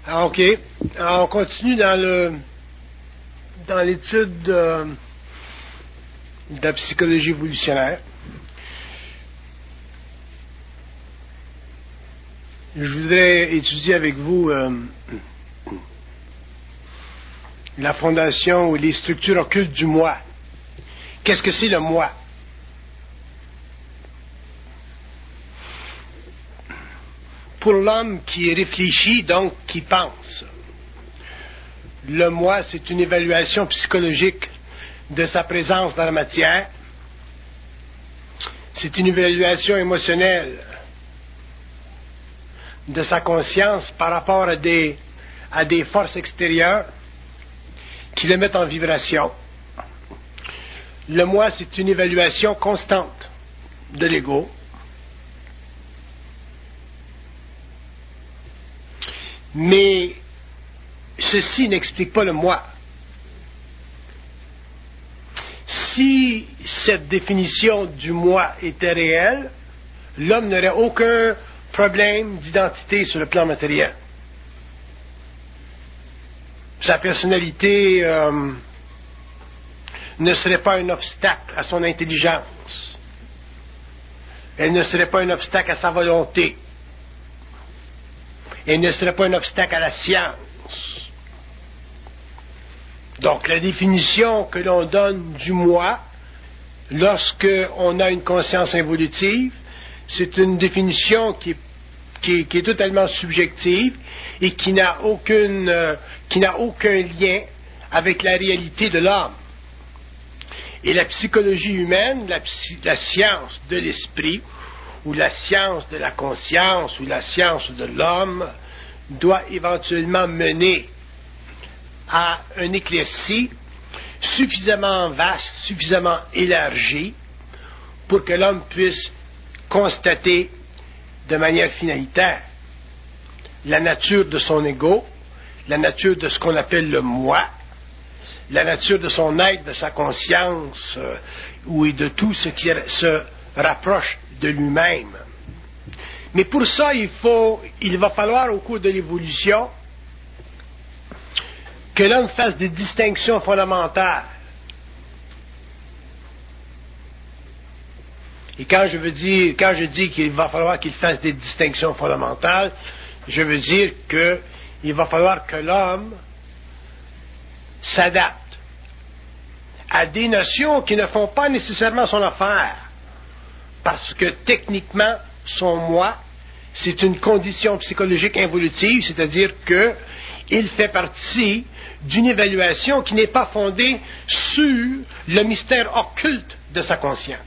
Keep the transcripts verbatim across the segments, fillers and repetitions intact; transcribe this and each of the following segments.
Ah, OK. Alors, on continue dans le dans l'étude de, de la psychologie évolutionnaire. Je voudrais étudier avec vous euh, la fondation ou les structures occultes du moi. Qu'est-ce que c'est le moi? Pour l'homme qui réfléchit, donc qui pense, le moi, c'est une évaluation psychologique de sa présence dans la matière. C'est une évaluation émotionnelle de sa conscience par rapport à des, à des forces extérieures qui le mettent en vibration. Le moi, c'est une évaluation constante de l'ego. Mais ceci n'explique pas le moi. Si cette définition du moi était réelle, l'homme n'aurait aucun problème d'identité sur le plan matériel. Sa personnalité euh, ne serait pas un obstacle à son intelligence. Elle ne serait pas un obstacle à sa volonté. Elle ne serait pas un obstacle à la science. Donc, la définition que l'on donne du moi, lorsqu'on a une conscience involutive, c'est une définition qui est, qui est, qui est totalement subjective et qui n'a aucune, euh, qui n'a aucun lien avec la réalité de l'homme. Et la psychologie humaine, la, la science de l'esprit, ou la science de la conscience, ou la science de l'homme, doit éventuellement mener à un éclairci suffisamment vaste, suffisamment élargi, pour que l'homme puisse constater de manière finalitaire la nature de son ego, la nature de ce qu'on appelle le moi, la nature de son être, de sa conscience, euh, ou de tout ce qui se rapproche de lui-même. Mais pour ça, il faut, il va falloir au cours de l'évolution que l'homme fasse des distinctions fondamentales. Et quand je veux dire, quand je dis qu'il va falloir qu'il fasse des distinctions fondamentales, je veux dire qu'il va falloir que l'homme s'adapte à des notions qui ne font pas nécessairement son affaire, parce que techniquement, son moi, c'est une condition psychologique involutive, c'est-à-dire qu'il fait partie d'une évaluation qui n'est pas fondée sur le mystère occulte de sa conscience.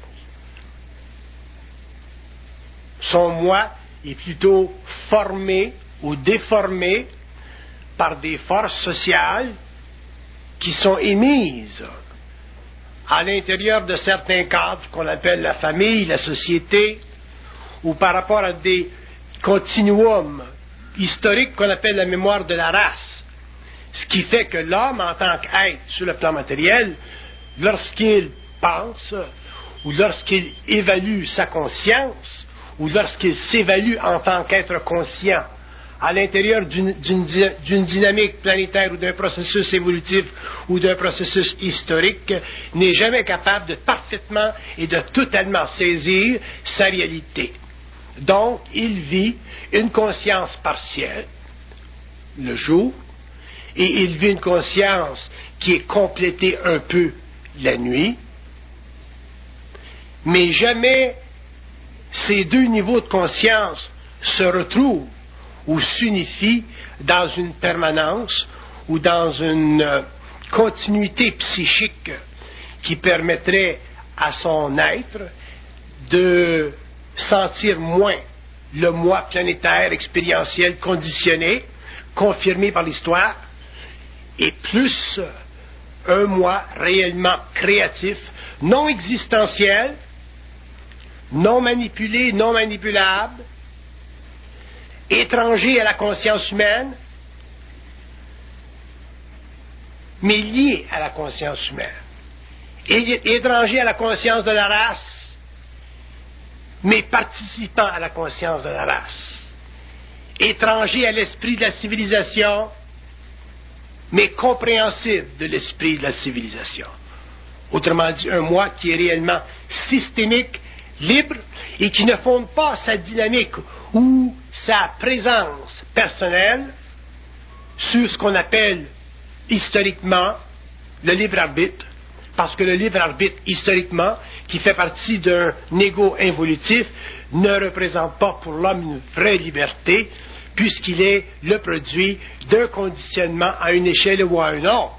Son moi est plutôt formé ou déformé par des forces sociales qui sont émises à l'intérieur de certains cadres qu'on appelle la famille, la société, ou par rapport à des continuums historiques qu'on appelle la mémoire de la race. Ce qui fait que l'homme, en tant qu'être sur le plan matériel, lorsqu'il pense, ou lorsqu'il évalue sa conscience, ou lorsqu'il s'évalue en tant qu'être conscient, à l'intérieur d'une, d'une, d'une dynamique planétaire ou d'un processus évolutif ou d'un processus historique, n'est jamais capable de parfaitement et de totalement saisir sa réalité. Donc, il vit une conscience partielle, le jour, et il vit une conscience qui est complétée un peu la nuit, mais jamais ces deux niveaux de conscience se retrouvent ou s'unifient dans une permanence ou dans une euh, continuité psychique qui permettrait à son être de sentir moins le moi planétaire, expérientiel, conditionné, confirmé par l'histoire, et plus un moi réellement créatif, non existentiel, non manipulé, non manipulable, étranger à la conscience humaine, mais lié à la conscience humaine, et étranger à la conscience de la race, mais participant à la conscience de la race, étranger à l'esprit de la civilisation, mais compréhensible de l'esprit de la civilisation. Autrement dit, un moi qui est réellement systémique, libre, et qui ne fonde pas sa dynamique ou sa présence personnelle sur ce qu'on appelle historiquement le libre arbitre, parce que le libre arbitre, historiquement, qui fait partie d'un égo involutif, ne représente pas pour l'homme une vraie liberté, puisqu'il est le produit d'un conditionnement à une échelle ou à une autre.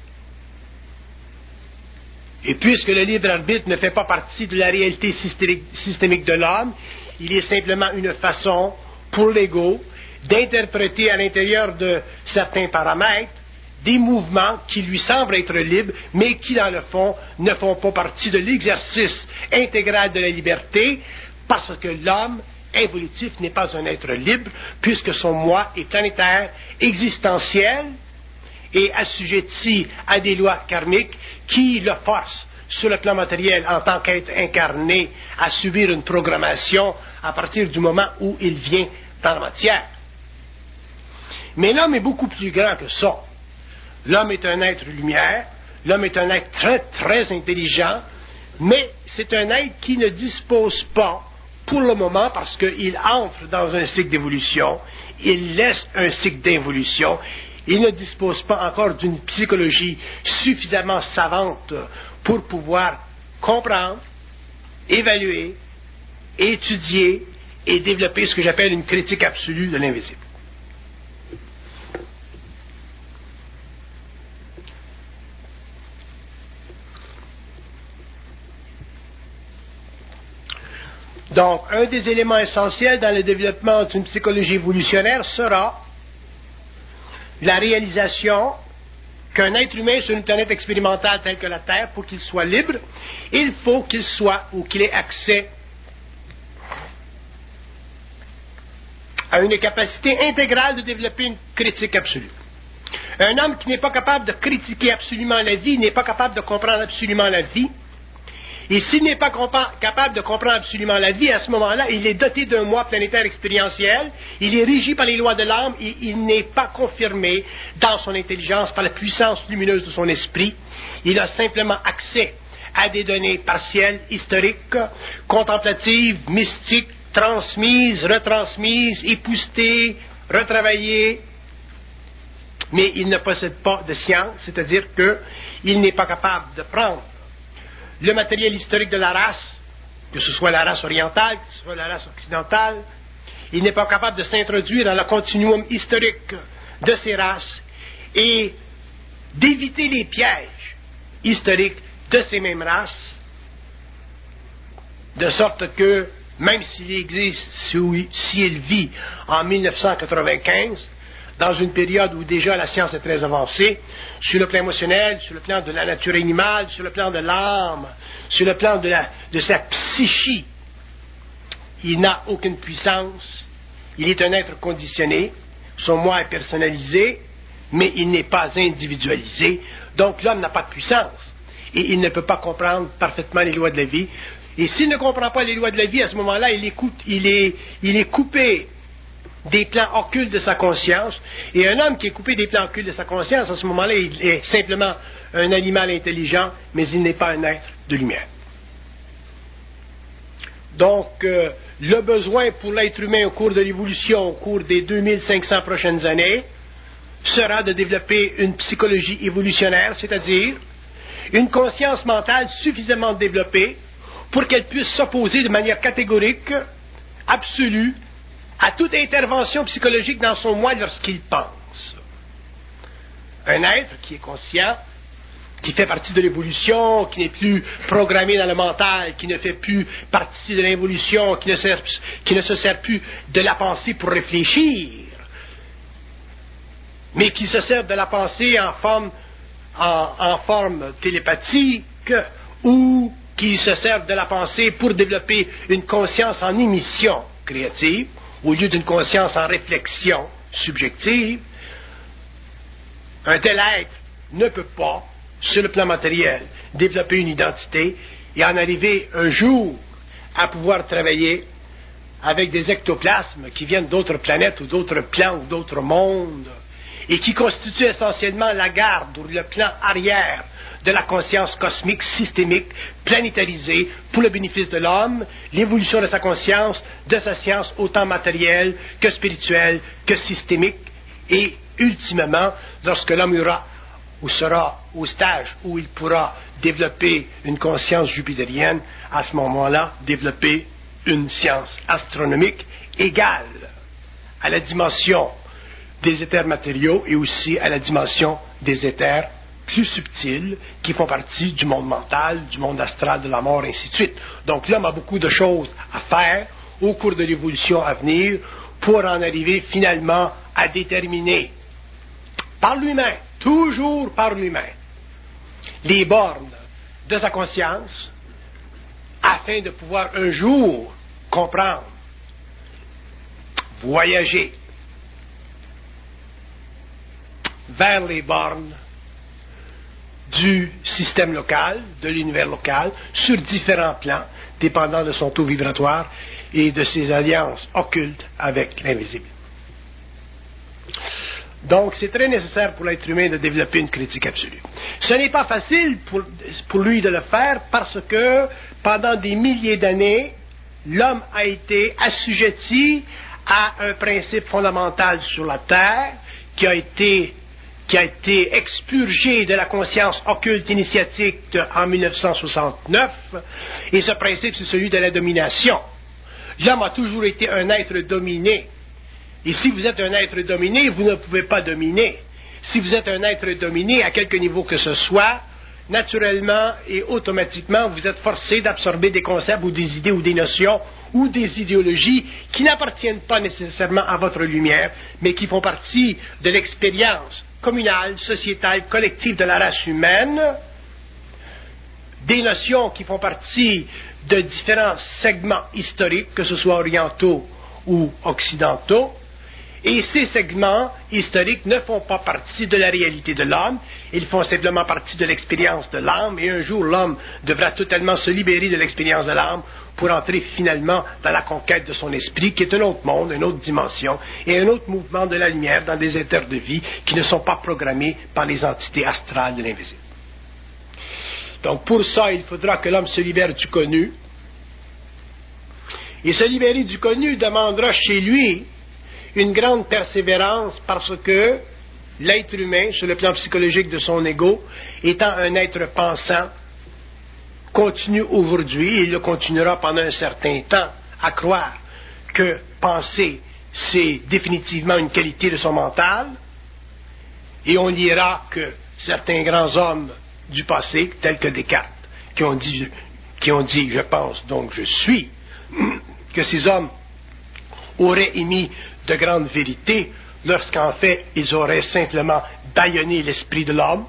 Et puisque le libre arbitre ne fait pas partie de la réalité systémique de l'homme, il est simplement une façon pour l'ego d'interpréter à l'intérieur de certains paramètres des mouvements qui lui semblent être libres, mais qui, dans le fond, ne font pas partie de l'exercice intégral de la liberté, parce que l'homme involutif n'est pas un être libre, puisque son moi est planétaire, existentiel, et assujetti à des lois karmiques qui le forcent, sur le plan matériel, en tant qu'être incarné, à subir une programmation à partir du moment où il vient dans la matière. Mais l'homme est beaucoup plus grand que ça. L'homme est un être lumière, l'homme est un être très, très intelligent, mais c'est un être qui ne dispose pas, pour le moment, parce qu'il entre dans un cycle d'évolution, il laisse un cycle d'évolution, il ne dispose pas encore d'une psychologie suffisamment savante pour pouvoir comprendre, évaluer, étudier et développer ce que j'appelle une critique absolue de l'invisible. Donc, un des éléments essentiels dans le développement d'une psychologie évolutionnaire sera la réalisation qu'un être humain sur une planète expérimentale telle que la Terre, pour qu'il soit libre, il faut qu'il soit ou qu'il ait accès à une capacité intégrale de développer une critique absolue. Un homme qui n'est pas capable de critiquer absolument la vie, n'est pas capable de comprendre absolument la vie. Et s'il n'est pas capable de comprendre absolument la vie, à ce moment-là, il est doté d'un moi planétaire expérientiel, il est régi par les lois de l'âme et il n'est pas confirmé dans son intelligence par la puissance lumineuse de son esprit. Il a simplement accès à des données partielles, historiques, contemplatives, mystiques, transmises, retransmises, époustées, retravaillées, mais il ne possède pas de science, c'est-à-dire qu'il n'est pas capable de prendre le matériel historique de la race, que ce soit la race orientale, que ce soit la race occidentale, il n'est pas capable de s'introduire dans le continuum historique de ces races et d'éviter les pièges historiques de ces mêmes races, de sorte que, même s'il existe, s'il vit en mille neuf cent quatre-vingt-quinze, dans une période où déjà la science est très avancée, sur le plan émotionnel, sur le plan de la nature animale, sur le plan de l'âme, sur le plan de, la, de sa psyché, il n'a aucune puissance, il est un être conditionné, son moi est personnalisé, mais il n'est pas individualisé, donc l'homme n'a pas de puissance, et il ne peut pas comprendre parfaitement les lois de la vie, et s'il ne comprend pas les lois de la vie, à ce moment-là, il est, il est, il est coupé des plans occultes de sa conscience, et un homme qui est coupé des plans occultes de sa conscience, à ce moment-là, il est simplement un animal intelligent, mais il n'est pas un être de lumière. Donc, euh, le besoin pour l'être humain au cours de l'évolution, au cours des deux mille cinq cents prochaines années, sera de développer une psychologie évolutionnaire, c'est-à-dire une conscience mentale suffisamment développée pour qu'elle puisse s'opposer de manière catégorique, absolue, à toute intervention psychologique dans son moi lorsqu'il pense. Un être qui est conscient, qui fait partie de l'évolution, qui n'est plus programmé dans le mental, qui ne fait plus partie de l'évolution, qui ne, sert, qui ne se sert plus de la pensée pour réfléchir, mais qui se sert de la pensée en forme, en, en forme télépathique, ou qui se sert de la pensée pour développer une conscience en émission créative, au lieu d'une conscience en réflexion subjective. Un tel être ne peut pas, sur le plan matériel, développer une identité et en arriver un jour à pouvoir travailler avec des ectoplasmes qui viennent d'autres planètes ou d'autres plans ou d'autres mondes, et qui constituent essentiellement la garde ou le plan arrière de la conscience cosmique systémique planétarisée pour le bénéfice de l'homme, l'évolution de sa conscience, de sa science autant matérielle que spirituelle que systémique, et ultimement, lorsque l'homme aura ou sera au stage où il pourra développer une conscience jupitérienne, à ce moment-là, développer une science astronomique égale à la dimension des éthers matériaux et aussi à la dimension des éthers plus subtils qui font partie du monde mental, du monde astral, de la mort, et ainsi de suite. Donc l'homme a beaucoup de choses à faire au cours de l'évolution à venir pour en arriver finalement à déterminer par lui-même, toujours par lui-même, les bornes de sa conscience afin de pouvoir un jour comprendre, voyager vers les bornes du système local, de l'univers local, sur différents plans, dépendant de son taux vibratoire et de ses alliances occultes avec l'invisible. Donc, c'est très nécessaire pour l'être humain de développer une critique absolue. Ce n'est pas facile pour, pour lui de le faire parce que, pendant des milliers d'années, l'homme a été assujetti à un principe fondamental sur la Terre qui a été, qui a été expurgé de la conscience occulte initiatique en mille neuf cent soixante-neuf, et ce principe, c'est celui de la domination. L'homme a toujours été un être dominé. Et si vous êtes un être dominé, vous ne pouvez pas dominer. Si vous êtes un être dominé, à quelque niveau que ce soit, naturellement et automatiquement, vous êtes forcé d'absorber des concepts ou des idées ou des notions ou des idéologies qui n'appartiennent pas nécessairement à votre lumière, mais qui font partie de l'expérience communale, sociétale, collective de la race humaine, des notions qui font partie de différents segments historiques, que ce soit orientaux ou occidentaux, et ces segments historiques ne font pas partie de la réalité de l'homme, ils font simplement partie de l'expérience de l'âme, et un jour l'homme devra totalement se libérer de l'expérience de l'âme pour entrer finalement dans la conquête de son esprit, qui est un autre monde, une autre dimension, et un autre mouvement de la lumière dans des éthers de vie qui ne sont pas programmés par les entités astrales de l'invisible. Donc pour ça, il faudra que l'homme se libère du connu, et se libérer du connu demandera chez lui une grande persévérance parce que l'être humain, sur le plan psychologique de son ego, étant un être pensant, continue aujourd'hui, et il le continuera pendant un certain temps, à croire que penser, c'est définitivement une qualité de son mental, et on lira que certains grands hommes du passé, tels que Descartes, qui ont dit, qui ont dit « je pense, donc je suis », que ces hommes auraient émis de grandes vérités lorsqu'en fait ils auraient simplement bâillonné l'esprit de l'homme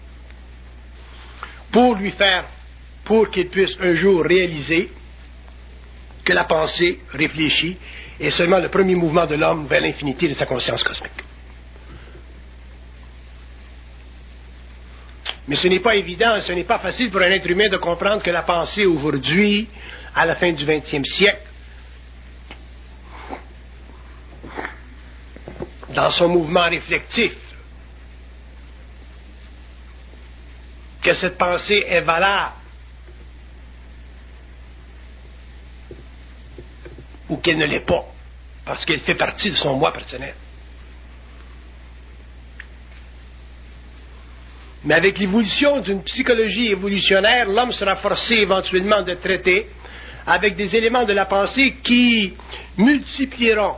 pour lui faire, pour qu'il puisse un jour réaliser que la pensée réfléchie est seulement le premier mouvement de l'homme vers l'infinité de sa conscience cosmique. Mais ce n'est pas évident, ce n'est pas facile pour un être humain de comprendre que la pensée aujourd'hui, à la fin du vingtième siècle, dans son mouvement réflectif, que cette pensée est valable ou qu'elle ne l'est pas, parce qu'elle fait partie de son moi personnel. Mais avec l'évolution d'une psychologie évolutionnaire, l'homme sera forcé éventuellement de traiter avec des éléments de la pensée qui multiplieront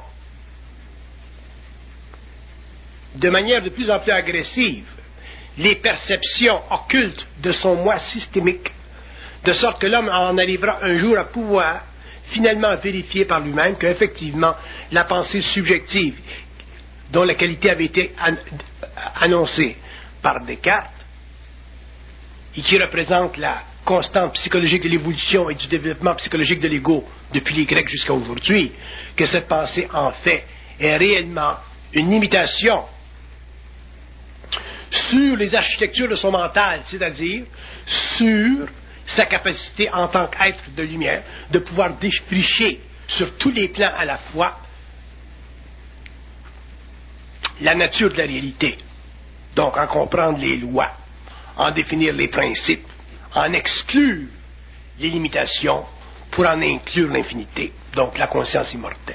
de manière de plus en plus agressive les perceptions occultes de son moi systémique, de sorte que l'homme en arrivera un jour à pouvoir finalement vérifier par lui-même qu'effectivement la pensée subjective, dont la qualité avait été an- annoncée par Descartes, et qui représente la constante psychologique de l'évolution et du développement psychologique de l'ego depuis les Grecs jusqu'à aujourd'hui, que cette pensée en fait est réellement une imitation sur les architectures de son mental, c'est-à-dire sur sa capacité en tant qu'être de lumière de pouvoir défricher sur tous les plans à la fois la nature de la réalité. Donc, en comprendre les lois, en définir les principes, en exclure les limitations pour en inclure l'infinité, donc la conscience immortelle.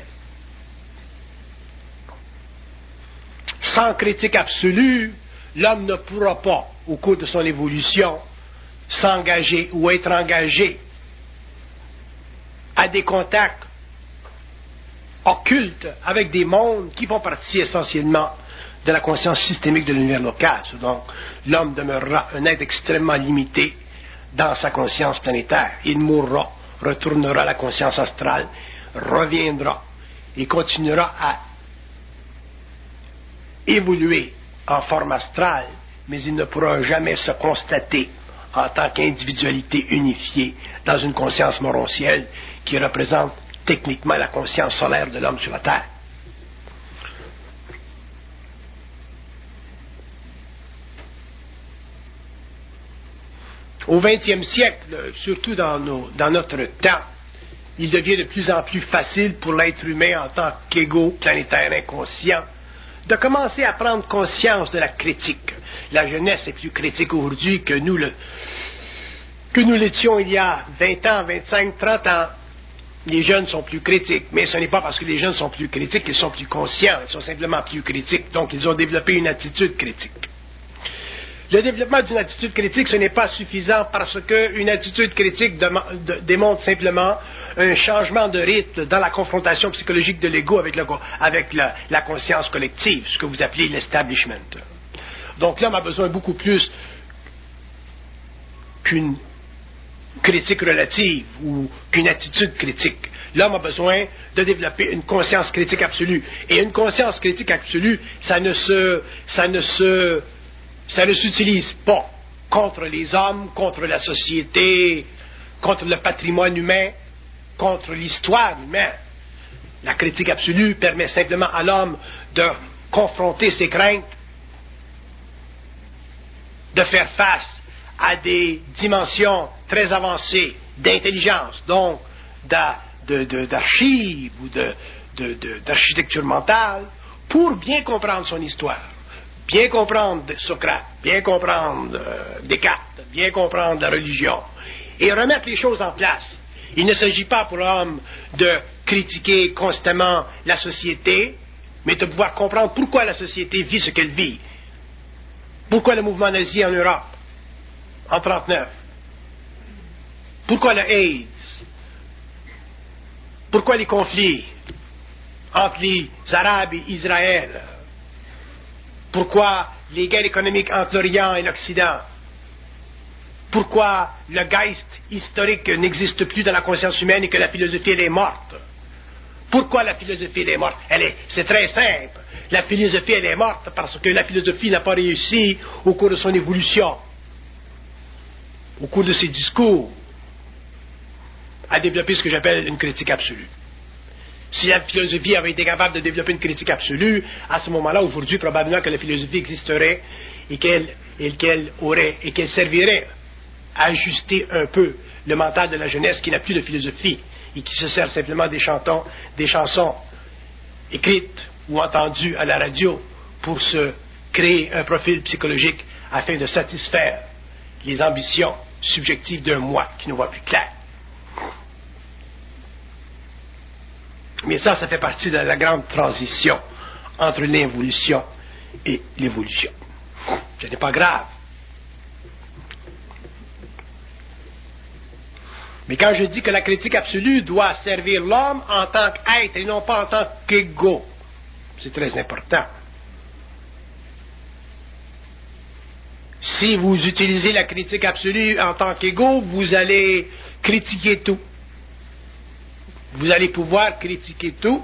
Sans critique absolue, l'homme ne pourra pas, au cours de son évolution, s'engager ou être engagé à des contacts occultes avec des mondes qui font partie essentiellement de la conscience systémique de l'univers local. Donc, l'homme demeurera un être extrêmement limité dans sa conscience planétaire. Il mourra, retournera à la conscience astrale, reviendra et continuera à évoluer en forme astrale, mais il ne pourra jamais se constater en tant qu'individualité unifiée dans une conscience morontielle qui représente techniquement la conscience solaire de l'homme sur la Terre. Au vingtième siècle, surtout dans, nos, dans notre temps, il devient de plus en plus facile pour l'être humain en tant qu'égo planétaire inconscient de commencer à prendre conscience de la critique. La jeunesse est plus critique aujourd'hui que nous le, que nous l'étions il y a vingt ans, vingt-cinq, trente ans. Les jeunes sont plus critiques, mais ce n'est pas parce que les jeunes sont plus critiques qu'ils sont plus conscients, ils sont simplement plus critiques, donc ils ont développé une attitude critique. Le développement d'une attitude critique, ce n'est pas suffisant parce qu'une attitude critique de, de, démontre simplement un changement de rythme dans la confrontation psychologique de l'ego avec, le, avec la, la conscience collective, ce que vous appelez l'establishment. Donc l'homme a besoin beaucoup plus qu'une critique relative ou qu'une attitude critique. L'homme a besoin de développer une conscience critique absolue. Et une conscience critique absolue, ça ne se... ça ne se Ça ne s'utilise pas contre les hommes, contre la société, contre le patrimoine humain, contre l'histoire humaine. La critique absolue permet simplement à l'homme de confronter ses craintes, de faire face à des dimensions très avancées d'intelligence, donc de, de, d'archives ou de, de, de, d'architecture mentale, pour bien comprendre son histoire. Bien comprendre Socrate, bien comprendre euh, Descartes, bien comprendre la religion, et remettre les choses en place. Il ne s'agit pas pour l'homme de critiquer constamment la société, mais de pouvoir comprendre pourquoi la société vit ce qu'elle vit. Pourquoi le mouvement nazi en Europe, en trente-neuf? Pourquoi le AIDS? Pourquoi les conflits entre les Arabes et Israël? Pourquoi les guerres économiques entre l'Orient et l'Occident? Pourquoi le Geist historique n'existe plus dans la conscience humaine et que la philosophie elle est morte? Pourquoi la philosophie elle est morte? Elle est, c'est très simple. La philosophie elle est morte parce que la philosophie n'a pas réussi au cours de son évolution, au cours de ses discours, à développer ce que j'appelle une critique absolue. Si la philosophie avait été capable de développer une critique absolue, à ce moment-là, aujourd'hui, probablement que la philosophie existerait et qu'elle, et qu'elle aurait, et qu'elle servirait à ajuster un peu le mental de la jeunesse qui n'a plus de philosophie et qui se sert simplement des chantons, des chansons écrites ou entendues à la radio pour se créer un profil psychologique afin de satisfaire les ambitions subjectives d'un moi qui ne voit plus clair. Mais ça, ça fait partie de la grande transition entre l'involution et l'évolution. Ce n'est pas grave. Mais quand je dis que la critique absolue doit servir l'homme en tant qu'être et non pas en tant qu'égo, c'est très important. Si vous utilisez la critique absolue en tant qu'égo, vous allez critiquer tout. Vous allez pouvoir critiquer tout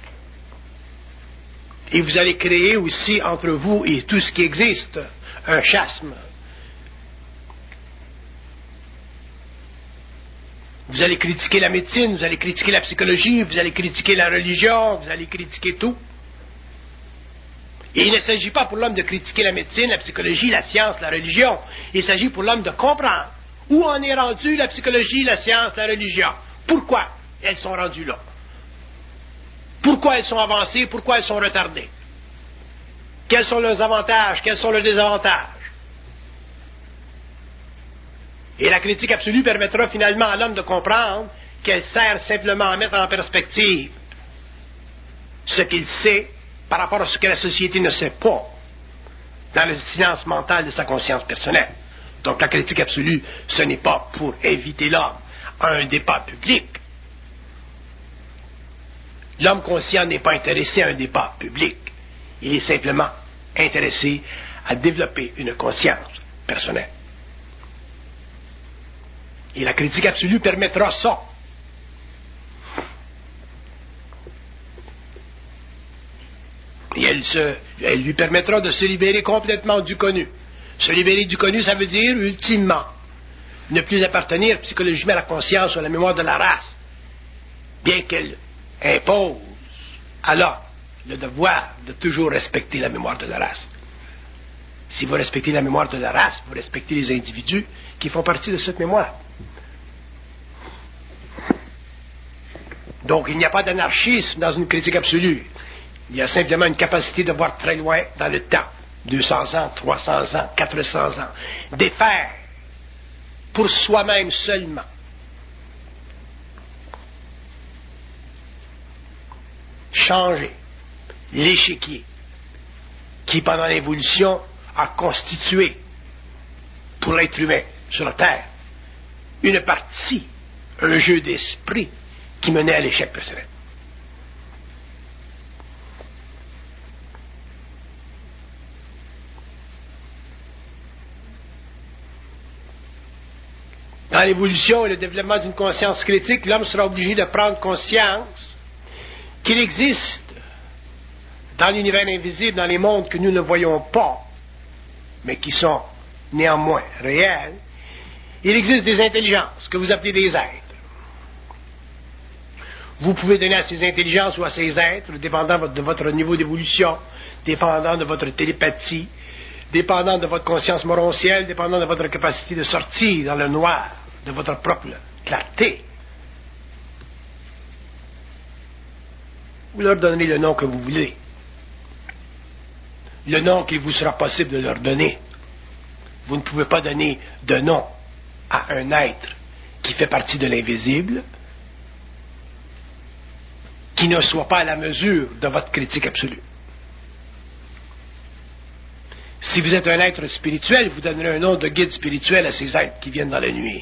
et vous allez créer aussi entre vous et tout ce qui existe un chasme. Vous allez critiquer la médecine, vous allez critiquer la psychologie, vous allez critiquer la religion, vous allez critiquer tout. Et il ne s'agit pas pour l'homme de critiquer la médecine, la psychologie, la science, la religion. Il s'agit pour l'homme de comprendre où en est rendu la psychologie, la science, la religion. Pourquoi elles sont rendues là? Pourquoi elles sont avancées, pourquoi elles sont retardées? Quels sont leurs avantages, quels sont leurs désavantages? Et la critique absolue permettra finalement à l'homme de comprendre qu'elle sert simplement à mettre en perspective ce qu'il sait par rapport à ce que la société ne sait pas dans le silence mental de sa conscience personnelle. Donc la critique absolue, ce n'est pas pour inviter l'homme à un débat public. L'homme conscient n'est pas intéressé à un débat public. Il est simplement intéressé à développer une conscience personnelle. Et la critique absolue permettra ça. Et elle, se, elle lui permettra de se libérer complètement du connu. Se libérer du connu, ça veut dire, ultimement, ne plus appartenir psychologiquement à la conscience ou à la mémoire de la race, bien qu'elle impose à l'homme le devoir de toujours respecter la mémoire de la race. Si vous respectez la mémoire de la race, vous respectez les individus qui font partie de cette mémoire. Donc, il n'y a pas d'anarchisme dans une critique absolue. Il y a simplement une capacité de voir très loin dans le temps. deux cents ans, trois cents ans, quatre cents ans. Défaire pour soi-même seulement. Changer l'échiquier qui, pendant l'évolution, a constitué pour l'être humain sur la Terre une partie, un jeu d'esprit qui menait à l'échec personnel. Dans l'évolution et le développement d'une conscience critique, l'homme sera obligé de prendre conscience qu'il existe dans l'univers invisible, dans les mondes que nous ne voyons pas, mais qui sont néanmoins réels, il existe des intelligences que vous appelez des êtres. Vous pouvez donner à ces intelligences ou à ces êtres, dépendant de votre niveau d'évolution, dépendant de votre télépathie, dépendant de votre conscience morontielle, dépendant de votre capacité de sortir dans le noir, de votre propre clarté. Vous leur donnerez le nom que vous voulez. Le nom qu'il vous sera possible de leur donner. Vous ne pouvez pas donner de nom à un être qui fait partie de l'invisible, qui ne soit pas à la mesure de votre critique absolue. Si vous êtes un être spirituel, vous donnerez un nom de guide spirituel à ces êtres qui viennent dans la nuit.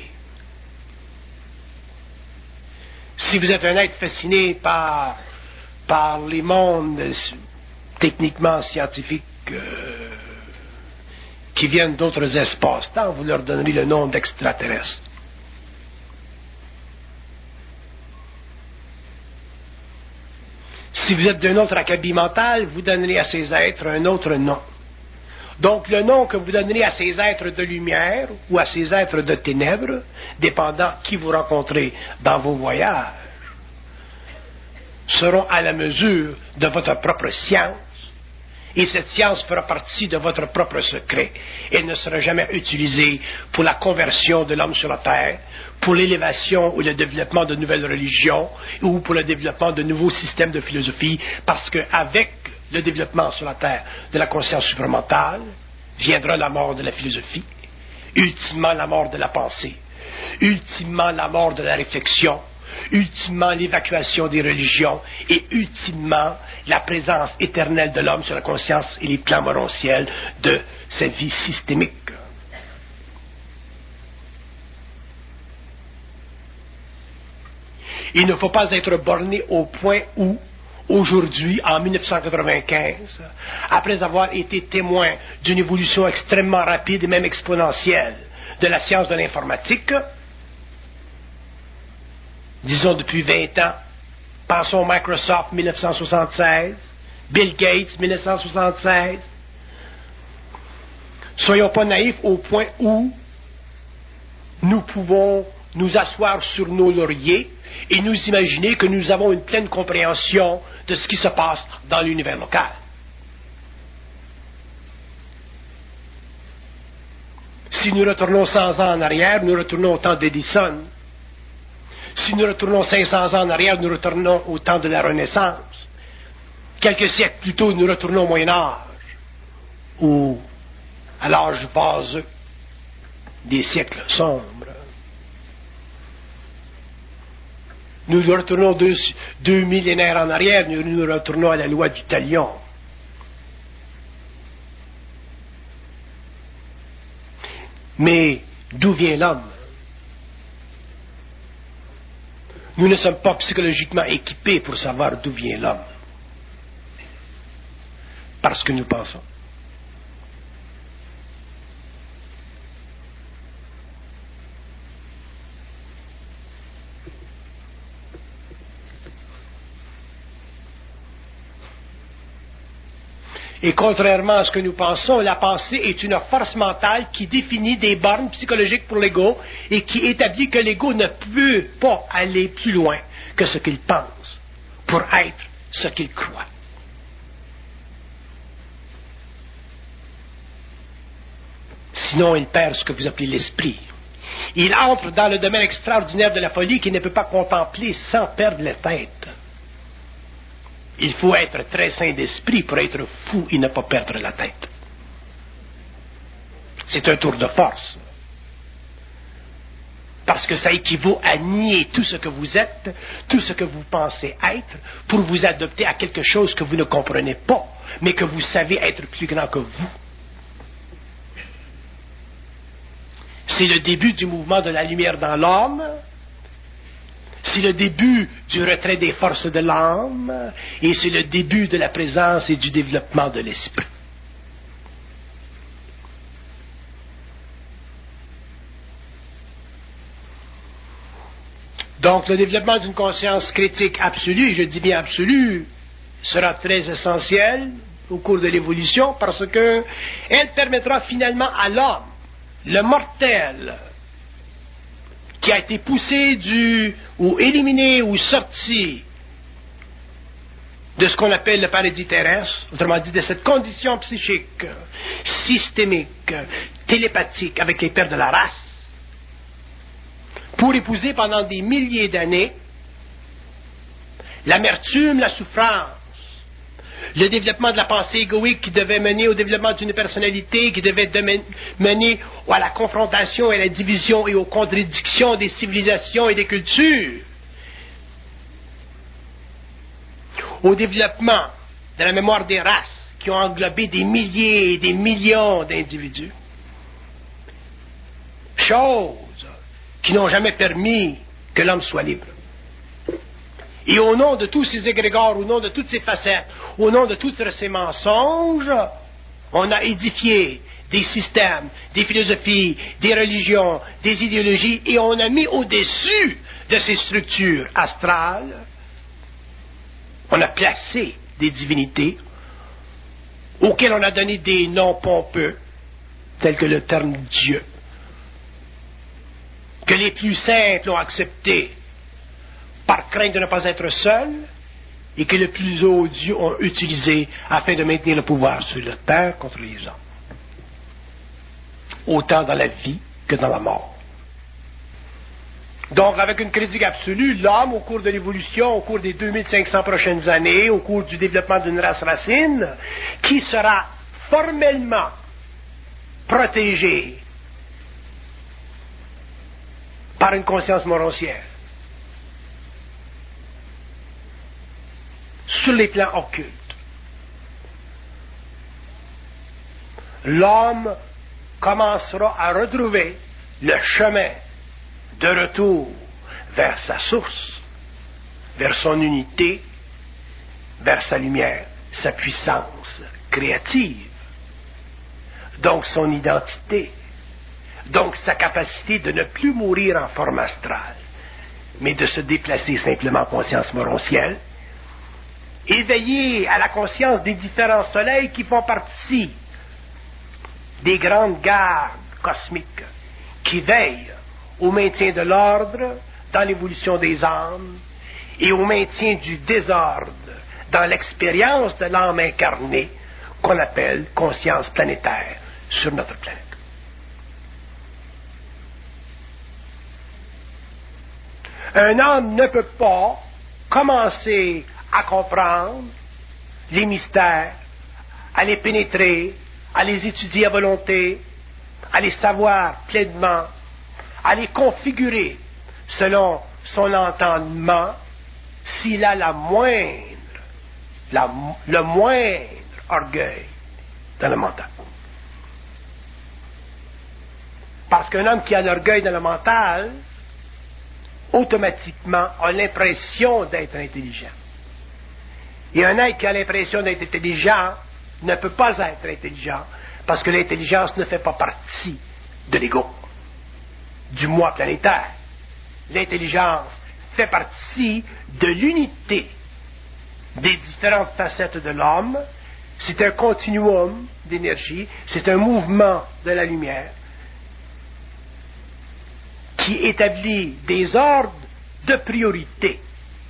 Si vous êtes un être fasciné par, par les mondes techniquement scientifiques euh, qui viennent d'autres espaces-temps, vous leur donnerez le nom d'extraterrestres. Si vous êtes d'un autre acabit mental, vous donnerez à ces êtres un autre nom. Donc, le nom que vous donnerez à ces êtres de lumière ou à ces êtres de ténèbres, dépendant qui vous rencontrez dans vos voyages, seront à la mesure de votre propre science, et cette science fera partie de votre propre secret. Elle ne sera jamais utilisée pour la conversion de l'homme sur la terre, pour l'élévation ou le développement de nouvelles religions, ou pour le développement de nouveaux systèmes de philosophie, parce qu'avec le développement sur la terre de la conscience supramentale, viendra la mort de la philosophie, ultimement la mort de la pensée, ultimement la mort de la réflexion, ultimement l'évacuation des religions et ultimement la présence éternelle de l'homme sur la conscience et les plans morontiels de sa vie systémique. Il ne faut pas être borné au point où, aujourd'hui, en mille neuf cent quatre-vingt-quinze, après avoir été témoin d'une évolution extrêmement rapide et même exponentielle de la science de l'informatique, disons depuis vingt ans, pensons Microsoft mille neuf cent soixante-seize, Bill Gates mille neuf cent soixante-seize, soyons pas naïfs au point où nous pouvons nous asseoir sur nos lauriers et nous imaginer que nous avons une pleine compréhension de ce qui se passe dans l'univers local. Si nous retournons cent ans en arrière, nous retournons au temps d'Edison. si nous retournons cinq cents ans en arrière, nous retournons au temps de la Renaissance. Quelques siècles plus tôt, nous retournons au Moyen Âge, ou à l'âge vaseux des siècles sombres. Nous retournons deux, deux millénaires en arrière, nous nous retournons à la loi du talion. Mais d'où vient l'homme? Nous ne sommes pas psychologiquement équipés pour savoir d'où vient l'homme. Parce que nous pensons. Et contrairement à ce que nous pensons, la pensée est une force mentale qui définit des bornes psychologiques pour l'ego et qui établit que l'ego ne peut pas aller plus loin que ce qu'il pense pour être ce qu'il croit. Sinon, il perd ce que vous appelez l'esprit. Il entre dans le domaine extraordinaire de la folie qu'il ne peut pas contempler sans perdre la tête. Il faut être très sain d'esprit pour être fou et ne pas perdre la tête. C'est un tour de force. Parce que ça équivaut à nier tout ce que vous êtes, tout ce que vous pensez être, pour vous adopter à quelque chose que vous ne comprenez pas, mais que vous savez être plus grand que vous. C'est le début du mouvement de la lumière dans l'homme. C'est le début du retrait des forces de l'âme et c'est le début de la présence et du développement de l'esprit. Donc, le développement d'une conscience critique absolue, je dis bien absolue, sera très essentiel au cours de l'évolution parce que elle permettra finalement à l'homme, le mortel, qui a été poussé du, ou éliminé, ou sorti de ce qu'on appelle le paradis terrestre, autrement dit de cette condition psychique, systémique, télépathique avec les pères de la race, pour épouser pendant des milliers d'années l'amertume, la souffrance, le développement de la pensée égoïque qui devait mener au développement d'une personnalité, qui devait mener à la confrontation et à la division et aux contradictions des civilisations et des cultures, au développement de la mémoire des races qui ont englobé des milliers et des millions d'individus. Choses qui n'ont jamais permis que l'homme soit libre. Et au nom de tous ces égrégores, au nom de toutes ces facettes, au nom de tous ces mensonges, on a édifié des systèmes, des philosophies, des religions, des idéologies, et on a mis au-dessus de ces structures astrales, on a placé des divinités auxquelles on a donné des noms pompeux, tels que le terme Dieu, que les plus simples ont accepté par crainte de ne pas être seuls, et que les plus odieux ont utilisé afin de maintenir le pouvoir sur la terre contre les hommes. Autant dans la vie que dans la mort. Donc, avec une critique absolue, l'homme, au cours de l'évolution, au cours des deux mille cinq cents prochaines années, au cours du développement d'une race racine, qui sera formellement protégé par une conscience moroncière, sur les plans occultes. L'homme commencera à retrouver le chemin de retour vers sa source, vers son unité, vers sa lumière, sa puissance créative, donc son identité, donc sa capacité de ne plus mourir en forme astrale, mais de se déplacer simplement en conscience moroncielle, éveillé à la conscience des différents soleils qui font partie des grandes gardes cosmiques qui veillent au maintien de l'ordre dans l'évolution des âmes et au maintien du désordre dans l'expérience de l'âme incarnée qu'on appelle conscience planétaire sur notre planète. Un homme ne peut pas commencer à comprendre les mystères, à les pénétrer, à les étudier à volonté, à les savoir pleinement, à les configurer selon son entendement, s'il a la moindre, la, le moindre orgueil dans le mental. Parce qu'un homme qui a l'orgueil dans le mental, automatiquement a l'impression d'être intelligent. Et un être qui a l'impression d'être intelligent ne peut pas être intelligent, parce que l'intelligence ne fait pas partie de l'ego, du moi planétaire. L'intelligence fait partie de l'unité des différentes facettes de l'homme. C'est un continuum d'énergie, c'est un mouvement de la lumière qui établit des ordres de priorité.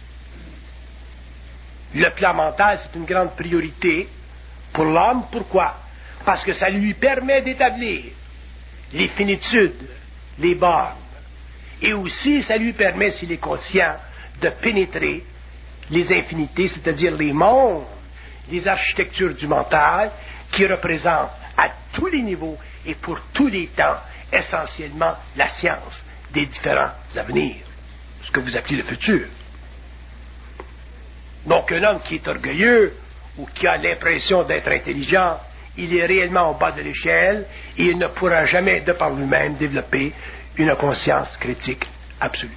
Le plan mental, c'est une grande priorité pour l'homme. Pourquoi? Parce que ça lui permet d'établir les finitudes, les bornes. Et aussi, ça lui permet, s'il est conscient, de pénétrer les infinités, c'est-à-dire les mondes, les architectures du mental, qui représentent à tous les niveaux et pour tous les temps, essentiellement, la science des différents avenirs, ce que vous appelez le futur. Donc, un homme qui est orgueilleux ou qui a l'impression d'être intelligent, il est réellement au bas de l'échelle et il ne pourra jamais, de par lui-même, développer une conscience critique absolue.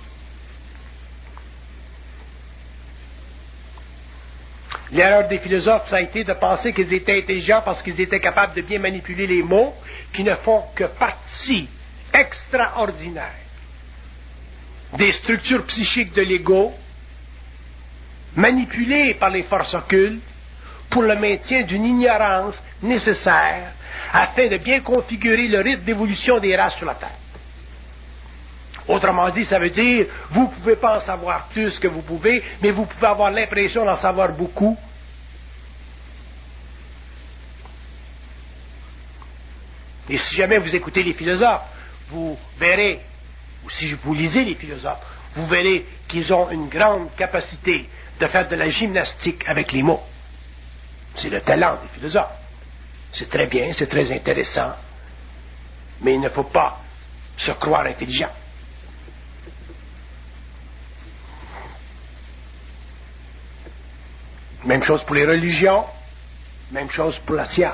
L'erreur des philosophes, ça a été de penser qu'ils étaient intelligents parce qu'ils étaient capables de bien manipuler les mots qui ne font que partie extraordinaire des structures psychiques de l'ego, manipulées par les forces occultes pour le maintien d'une ignorance nécessaire afin de bien configurer le rythme d'évolution des races sur la Terre. Autrement dit, ça veut dire, vous ne pouvez pas en savoir plus que vous pouvez, mais vous pouvez avoir l'impression d'en savoir beaucoup. Et si jamais vous écoutez les philosophes, vous verrez, ou si vous lisez les philosophes, vous verrez qu'ils ont une grande capacité de faire de la gymnastique avec les mots. C'est le talent des philosophes. C'est très bien, c'est très intéressant, mais il ne faut pas se croire intelligent. Même chose pour les religions, même chose pour la science.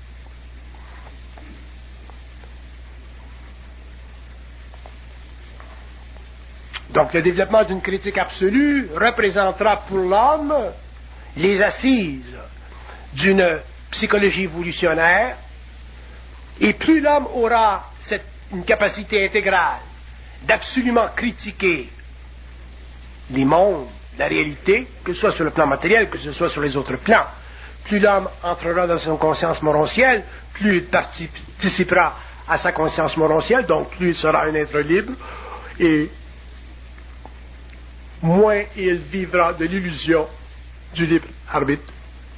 Donc le développement d'une critique absolue représentera pour l'homme les assises d'une psychologie évolutionnaire, et plus l'homme aura cette, une capacité intégrale d'absolument critiquer les mondes, la réalité, que ce soit sur le plan matériel, que ce soit sur les autres plans, plus l'homme entrera dans son conscience morontielle, plus il participera à sa conscience morontielle, donc plus il sera un être libre, et moins il vivra de l'illusion du libre arbitre.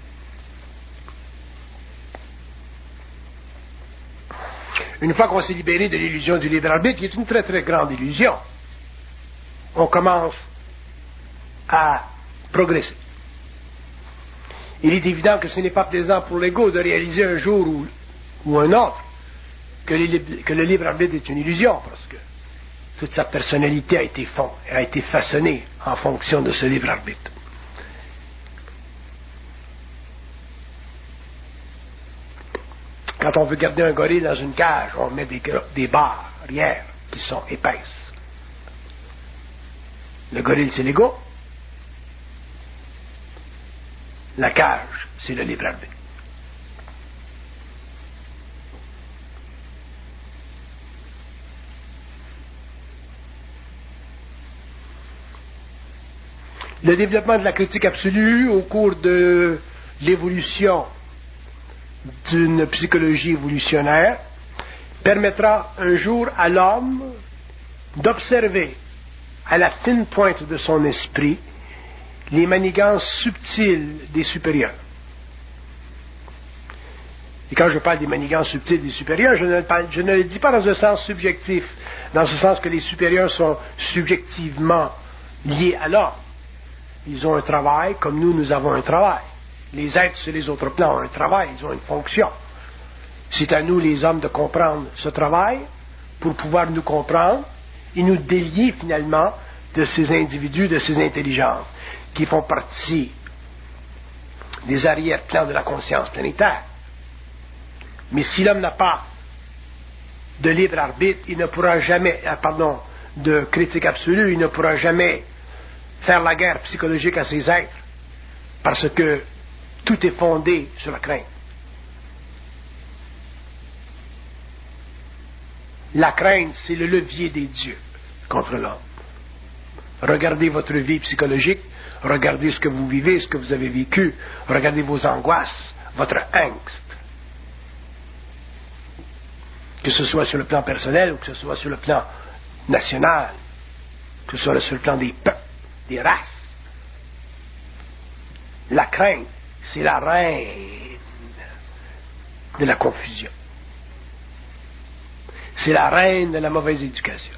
Une fois qu'on s'est libéré de l'illusion du libre arbitre, qui est une très très grande illusion, on commence à progresser. Il est évident que ce n'est pas plaisant pour l'ego de réaliser un jour ou, ou un autre que, les, que le libre arbitre est une illusion, parce que toute sa personnalité a été, fond, a été façonnée en fonction de ce libre arbitre. Quand on veut garder un gorille dans une cage, on met des, des barrières qui sont épaisses. Le gorille, c'est l'ego. La cage, c'est le libre arbitre. Le développement de la critique absolue au cours de l'évolution d'une psychologie évolutionnaire permettra un jour à l'homme d'observer à la fine pointe de son esprit les manigances subtiles des supérieurs. Et quand je parle des manigances subtiles des supérieurs, je ne, parle, je ne le dis pas dans un sens subjectif, dans ce sens que les supérieurs sont subjectivement liés à l'homme. Ils ont un travail comme nous, nous avons un travail. Les êtres sur les autres plans ont un travail, ils ont une fonction. C'est à nous, les hommes, de comprendre ce travail pour pouvoir nous comprendre et nous délier finalement de ces individus, de ces intelligences qui font partie des arrière-plans de la conscience planétaire. Mais si l'homme n'a pas de libre arbitre, il ne pourra jamais, pardon, de critique absolue, il ne pourra jamais faire la guerre psychologique à ses êtres, parce que tout est fondé sur la crainte. La crainte, c'est le levier des dieux contre l'homme. Regardez votre vie psychologique, regardez ce que vous vivez, ce que vous avez vécu, regardez vos angoisses, votre angst. Que ce soit sur le plan personnel ou que ce soit sur le plan national, que ce soit sur le plan des peuples, des races. La crainte, c'est la reine de la confusion. C'est la reine de la mauvaise éducation.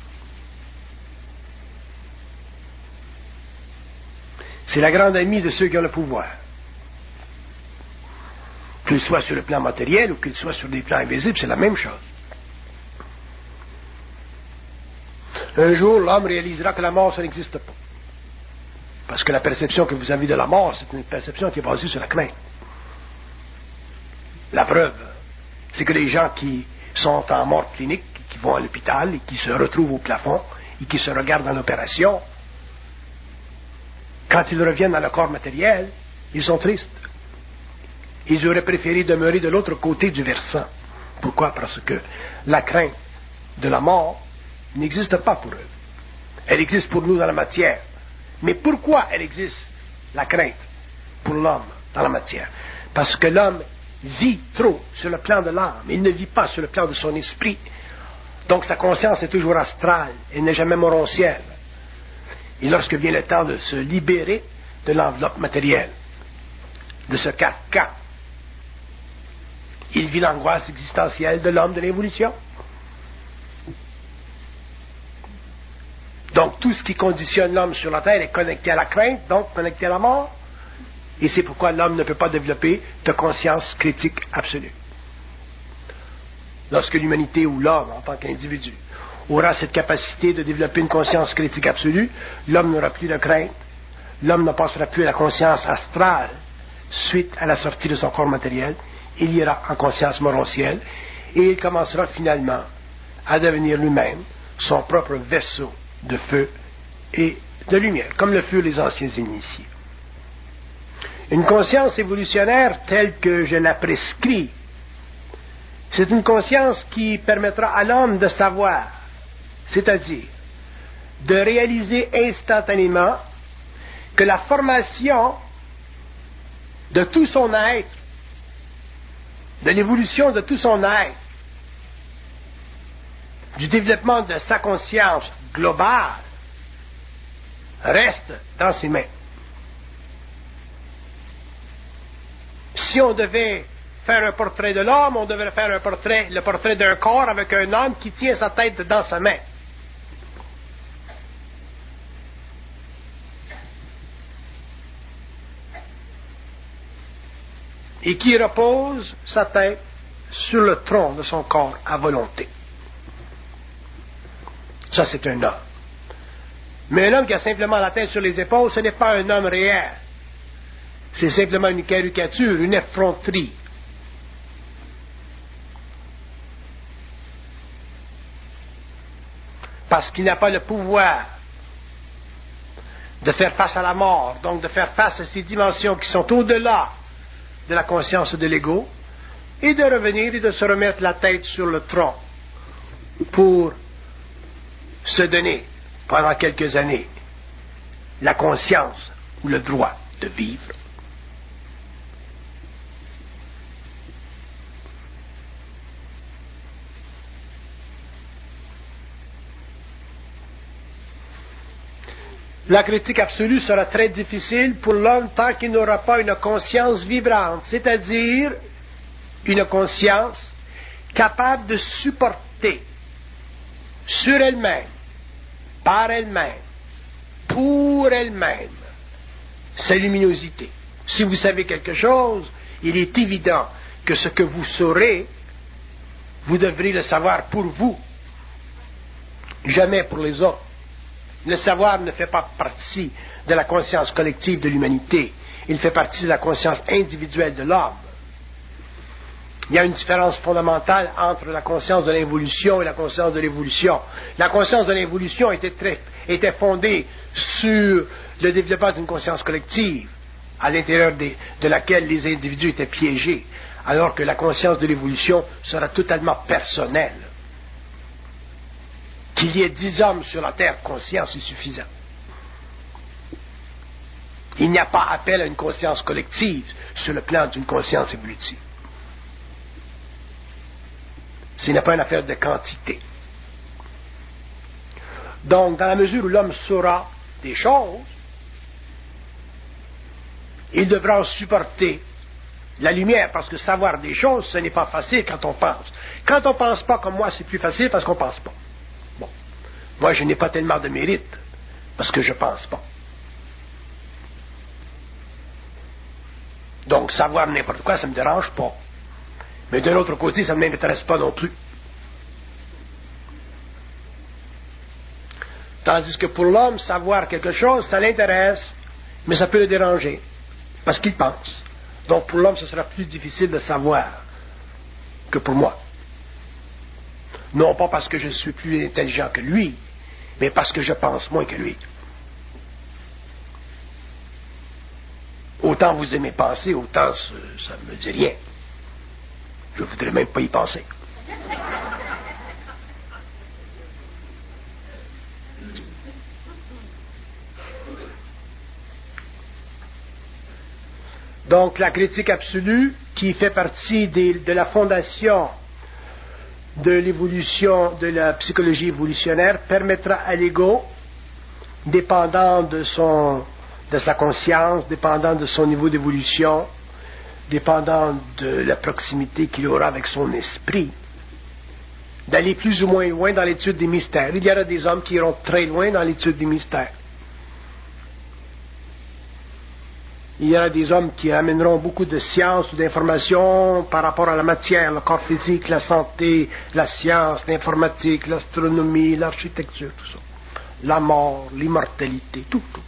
C'est la grande amie de ceux qui ont le pouvoir. Qu'il soit sur le plan matériel ou qu'il soit sur des plans invisibles, c'est la même chose. Un jour, l'homme réalisera que la mort, ça n'existe pas. Parce que la perception que vous avez de la mort, c'est une perception qui est basée sur la crainte. La preuve, c'est que les gens qui sont en mort clinique, qui vont à l'hôpital et qui se retrouvent au plafond et qui se regardent dans l'opération, quand ils reviennent dans le corps matériel, ils sont tristes. Ils auraient préféré demeurer de l'autre côté du versant. Pourquoi? Parce que la crainte de la mort n'existe pas pour eux. Elle existe pour nous dans la matière. Mais pourquoi elle existe, la crainte, pour l'homme dans la matière? Parce que l'homme vit trop sur le plan de l'âme. Il ne vit pas sur le plan de son esprit. Donc sa conscience est toujours astrale. Elle n'est jamais morontielle. Et lorsque vient le temps de se libérer de l'enveloppe matérielle, de ce carcan, il vit l'angoisse existentielle de l'homme de l'évolution. Donc tout ce qui conditionne l'homme sur la terre est connecté à la crainte, donc connecté à la mort. Et c'est pourquoi l'homme ne peut pas développer de conscience critique absolue. Lorsque l'humanité ou l'homme, en tant qu'individu, aura cette capacité de développer une conscience critique absolue, l'homme n'aura plus de crainte, l'homme ne passera plus à la conscience astrale suite à la sortie de son corps matériel, il ira en conscience morontielle et il commencera finalement à devenir lui-même son propre vaisseau de feu et de lumière, comme le furent les anciens initiés. Une conscience évolutionnaire telle que je la prescris, c'est une conscience qui permettra à l'homme de savoir, c'est-à-dire de réaliser instantanément que la formation de tout son être, de l'évolution de tout son être, du développement de sa conscience globale, reste dans ses mains. Si on devait faire un portrait de l'homme, on devrait faire un portrait, le portrait d'un corps avec un homme qui tient sa tête dans sa main. Et qui repose sa tête sur le tronc de son corps à volonté. Ça, c'est un homme. Mais un homme qui a simplement la tête sur les épaules, ce n'est pas un homme réel. C'est simplement une caricature, une effronterie. Parce qu'il n'a pas le pouvoir de faire face à la mort, donc de faire face à ces dimensions qui sont au-delà de la conscience de l'ego, et de revenir et de se remettre la tête sur le tronc pour se donner, pendant quelques années, la conscience ou le droit de vivre. La critique absolue sera très difficile pour l'homme tant qu'il n'aura pas une conscience vibrante, c'est-à-dire une conscience capable de supporter sur elle-même, par elle-même, pour pour elle-même sa luminosité. Si vous savez quelque chose, il est évident que ce que vous saurez, vous devrez le savoir pour vous, jamais pour les autres. Le savoir ne fait pas partie de la conscience collective de l'humanité, il fait partie de la conscience individuelle de l'homme. Il y a une différence fondamentale entre la conscience de l'involution et la conscience de l'évolution. La conscience de l'involution était, très, était fondée sur le développement d'une conscience collective, à l'intérieur des, de laquelle les individus étaient piégés, alors que la conscience de l'évolution sera totalement personnelle. Qu'il y ait dix hommes sur la Terre conscients, c'est suffisant. Il n'y a pas appel à une conscience collective sur le plan d'une conscience évolutive. Ce n'est pas une affaire de quantité. Donc, dans la mesure où l'homme saura des choses, il devra en supporter la lumière, parce que savoir des choses, ce n'est pas facile quand on pense. Quand on ne pense pas comme moi, c'est plus facile parce qu'on ne pense pas. Bon. Moi, je n'ai pas tellement de mérite, parce que je ne pense pas. Donc, savoir n'importe quoi, ça ne me dérange pas. Mais d'un autre côté, ça ne m'intéresse pas non plus. Tandis que pour l'homme, savoir quelque chose, ça l'intéresse, mais ça peut le déranger, parce qu'il pense. Donc pour l'homme, ce sera plus difficile de savoir que pour moi. Non pas parce que je suis plus intelligent que lui, mais parce que je pense moins que lui. Autant vous aimez penser, autant ça ne me dit rien. Je ne voudrais même pas y penser. Donc la critique absolue, qui fait partie des, de la fondation de l'évolution, de la psychologie évolutionnaire, permettra à l'ego, dépendant de son, de sa conscience, dépendant de son niveau d'évolution, dépendant de la proximité qu'il aura avec son esprit, d'aller plus ou moins loin dans l'étude des mystères. Il y aura des hommes qui iront très loin dans l'étude des mystères. Il y aura des hommes qui amèneront beaucoup de sciences ou d'informations par rapport à la matière, le corps physique, la santé, la science, l'informatique, l'astronomie, l'architecture, tout ça. La mort, l'immortalité, tout, tout.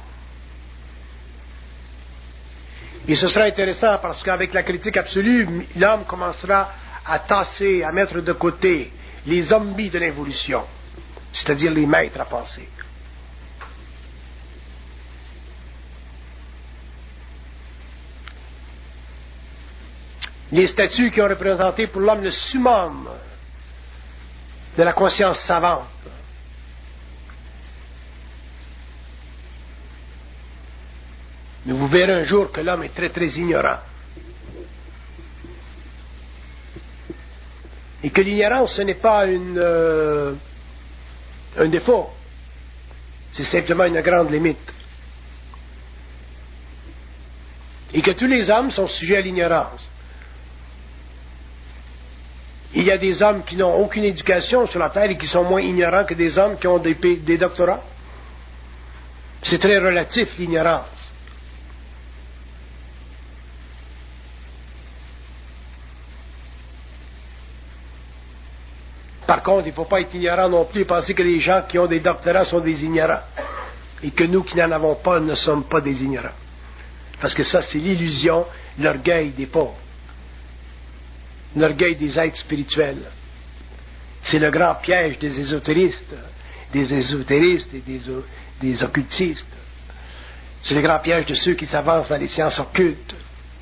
Et ce sera intéressant parce qu'avec la critique absolue, l'homme commencera à tasser, à mettre de côté les zombies de l'évolution, c'est-à-dire les maîtres à penser. Les statues qui ont représenté pour l'homme le summum de la conscience savante. Mais vous verrez un jour que l'homme est très très ignorant. Et que l'ignorance, ce n'est pas une, euh, un défaut. C'est simplement une grande limite. Et que tous les hommes sont sujets à l'ignorance. Il y a des hommes qui n'ont aucune éducation sur la Terre et qui sont moins ignorants que des hommes qui ont des, des doctorats. C'est très relatif, l'ignorance. Par contre, il ne faut pas être ignorant non plus et penser que les gens qui ont des doctorats sont des ignorants. Et que nous qui n'en avons pas ne sommes pas des ignorants. Parce que ça, c'est l'illusion, l'orgueil des pauvres. L'orgueil des êtres spirituels. C'est le grand piège des ésotéristes, des ésotéristes et des, des occultistes. C'est le grand piège de ceux qui s'avancent dans les sciences occultes.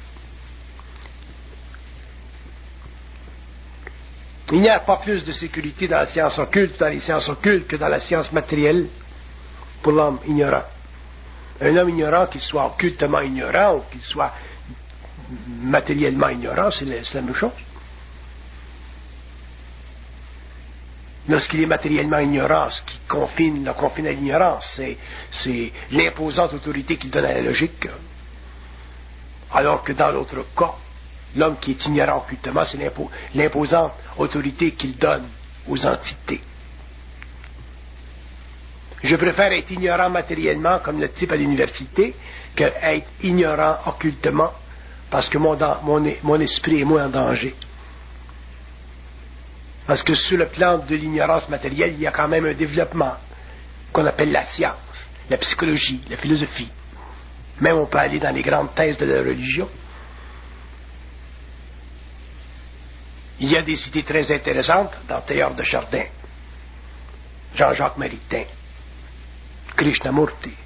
Il n'y a pas plus de sécurité dans la science occulte, dans les sciences occultes, que dans la science matérielle pour l'homme ignorant. Un homme ignorant, qu'il soit occultement ignorant ou qu'il soit matériellement ignorant, c'est la, c'est la même chose. Lorsqu'il est matériellement ignorant, ce qui confine, le confine à l'ignorance, c'est, c'est l'imposante autorité qu'il donne à la logique. Alors que dans l'autre cas, l'homme qui est ignorant occultement, c'est l'impo, l'imposante autorité qu'il donne aux entités. Je préfère être ignorant matériellement, comme le type à l'université, que être ignorant occultement, parce que mon, mon, mon esprit est moins en danger. Parce que sur le plan de l'ignorance matérielle, il y a quand même un développement qu'on appelle la science, la psychologie, la philosophie. Même on peut aller dans les grandes thèses de la religion. Il y a des idées très intéressantes dans Théodore de Chardin, Jean-Jacques Maritain, Krishnamurti.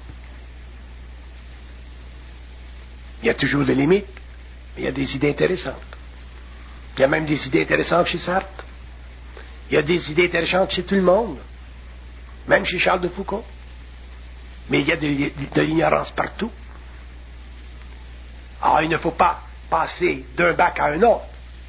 Il y a toujours des limites, mais il y a des idées intéressantes. Il y a même des idées intéressantes chez Sartre. Il y a des idées intéressantes chez tout le monde, même chez Charles de Foucault. Mais il y a de, de l'ignorance partout. Alors, il ne faut pas passer d'un bac à un autre.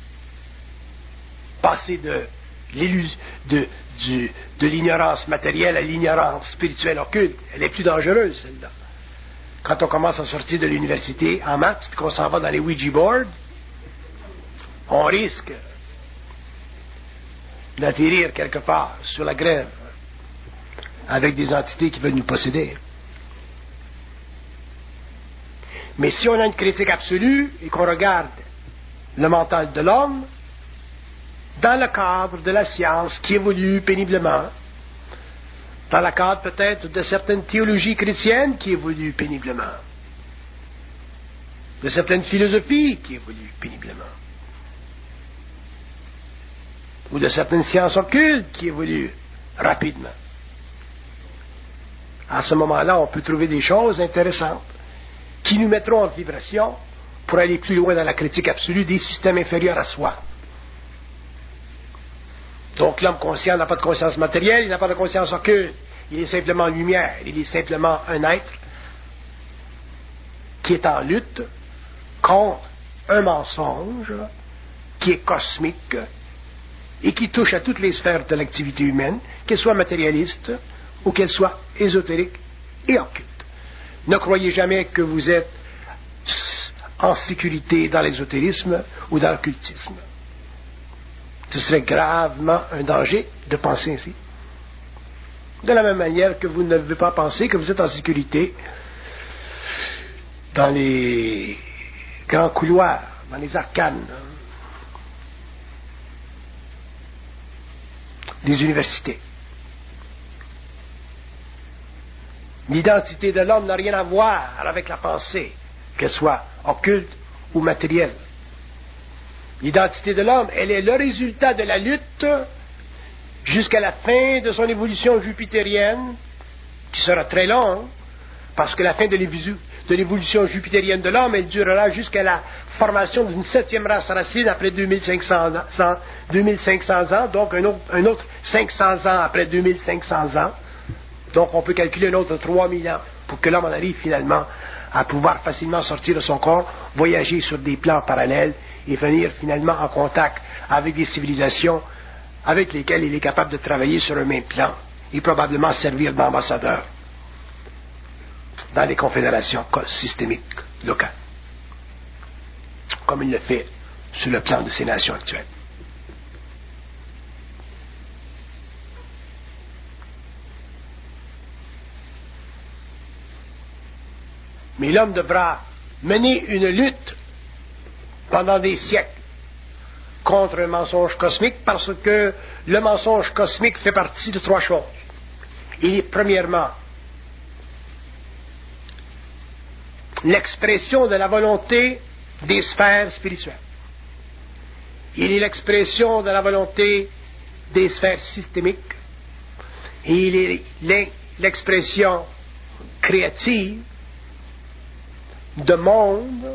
Passer de, de, du, de l'ignorance matérielle à l'ignorance spirituelle occulte. Elle est plus dangereuse, celle-là. Quand on commence à sortir de l'université en maths, puis qu'on s'en va dans les Ouija boards, on risque d'atterrir quelque part sur la grève avec des entités qui veulent nous posséder. Mais si on a une critique absolue et qu'on regarde le mental de l'homme dans le cadre de la science qui évolue péniblement, dans le cadre peut-être de certaines théologies chrétiennes qui évoluent péniblement, de certaines philosophies qui évoluent péniblement, ou de certaines sciences occultes qui évoluent rapidement. À ce moment-là, on peut trouver des choses intéressantes qui nous mettront en vibration pour aller plus loin dans la critique absolue des systèmes inférieurs à soi. Donc l'homme conscient n'a pas de conscience matérielle, il n'a pas de conscience occulte, il est simplement lumière, il est simplement un être qui est en lutte contre un mensonge qui est cosmique et qui touche à toutes les sphères de l'activité humaine, qu'elle soit matérialiste ou qu'elle soit ésotérique et occulte. Ne croyez jamais que vous êtes en sécurité dans l'ésotérisme ou dans l'occultisme. Ce serait gravement un danger de penser ainsi. De la même manière que vous ne devez pas penser que vous êtes en sécurité dans les grands couloirs, dans les arcanes des universités. L'identité de l'homme n'a rien à voir avec la pensée, qu'elle soit occulte ou matérielle. L'identité de l'homme, elle est le résultat de la lutte jusqu'à la fin de son évolution jupitérienne, qui sera très longue, parce que la fin de l'évolution jupitérienne de l'homme, elle durera jusqu'à la formation d'une septième race racine après deux mille cinq cents ans, donc un autre, un autre cinq cents ans après deux mille cinq cents ans. Donc on peut calculer un autre trois mille ans pour que l'homme en arrive finalement à pouvoir facilement sortir de son corps, voyager sur des plans parallèles et venir finalement en contact avec des civilisations avec lesquelles il est capable de travailler sur un même plan et probablement servir d'ambassadeur dans les confédérations systémiques locales, comme il le fait sur le plan de ces nations actuelles. Mais l'homme devra mener une lutte pendant des siècles contre un mensonge cosmique, parce que le mensonge cosmique fait partie de trois choses. Il est premièrement l'expression de la volonté des sphères spirituelles. Il est l'expression de la volonté des sphères systémiques. Et il est l'expression créative de mondes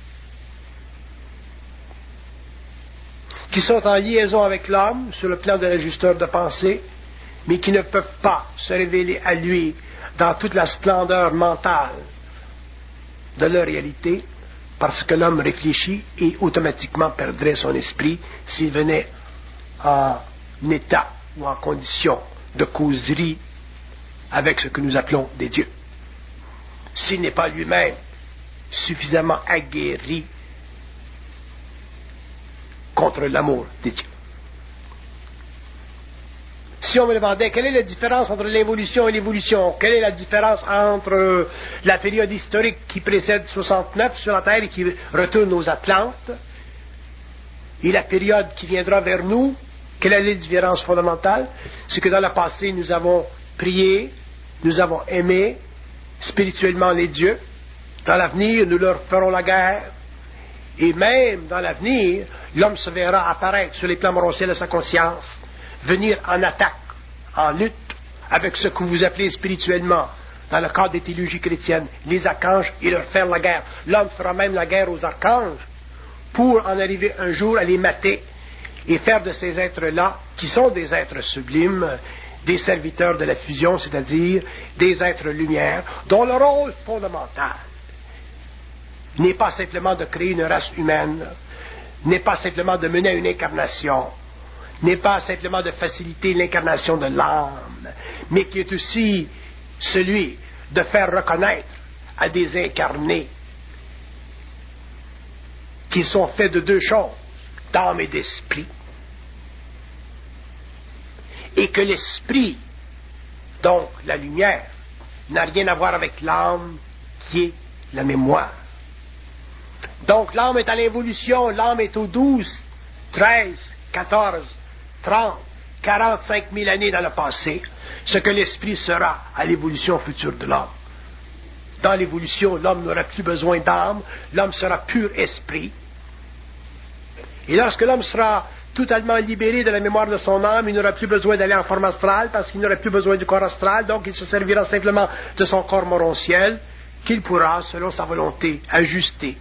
qui sont en liaison avec l'homme sur le plan de l'ajusteur de pensée, mais qui ne peuvent pas se révéler à lui dans toute la splendeur mentale de leur réalité, parce que l'homme réfléchit et automatiquement perdrait son esprit s'il venait en état ou en condition de causerie avec ce que nous appelons des dieux. S'il n'est pas lui-même suffisamment aguerri contre l'amour des dieux. Si on me demandait quelle est la différence entre l'involution et l'évolution, quelle est la différence entre la période historique qui précède soixante-neuf sur la Terre et qui retourne aux Atlantes, et la période qui viendra vers nous, quelle est la différence fondamentale? C'est que dans le passé, nous avons prié, nous avons aimé spirituellement les dieux. Dans l'avenir, nous leur ferons la guerre. Et même dans l'avenir, l'homme se verra apparaître sur les plans morontiels de sa conscience, venir en attaque, en lutte, avec ce que vous appelez spirituellement, dans le cadre des théologies chrétiennes, les archanges, et leur faire la guerre. L'homme fera même la guerre aux archanges, pour en arriver un jour à les mater, et faire de ces êtres-là, qui sont des êtres sublimes, des serviteurs de la fusion, c'est-à-dire des êtres lumière, dont le rôle fondamental n'est pas simplement de créer une race humaine, n'est pas simplement de mener à une incarnation, n'est pas simplement de faciliter l'incarnation de l'âme, mais qui est aussi celui de faire reconnaître à des incarnés qui sont faits de deux choses, d'âme et d'esprit, et que l'esprit, donc la lumière, n'a rien à voir avec l'âme qui est la mémoire. Donc l'âme est à l'évolution, l'âme est aux douze, treize, quatorze, trente, quarante-cinq mille années dans le passé, ce que l'esprit sera à l'évolution future de l'homme. Dans l'évolution, l'homme n'aura plus besoin d'âme, l'homme sera pur esprit. Et lorsque l'homme sera totalement libéré de la mémoire de son âme, il n'aura plus besoin d'aller en forme astrale parce qu'il n'aura plus besoin du corps astral, donc il se servira simplement de son corps morontiel qu'il pourra, selon sa volonté, ajuster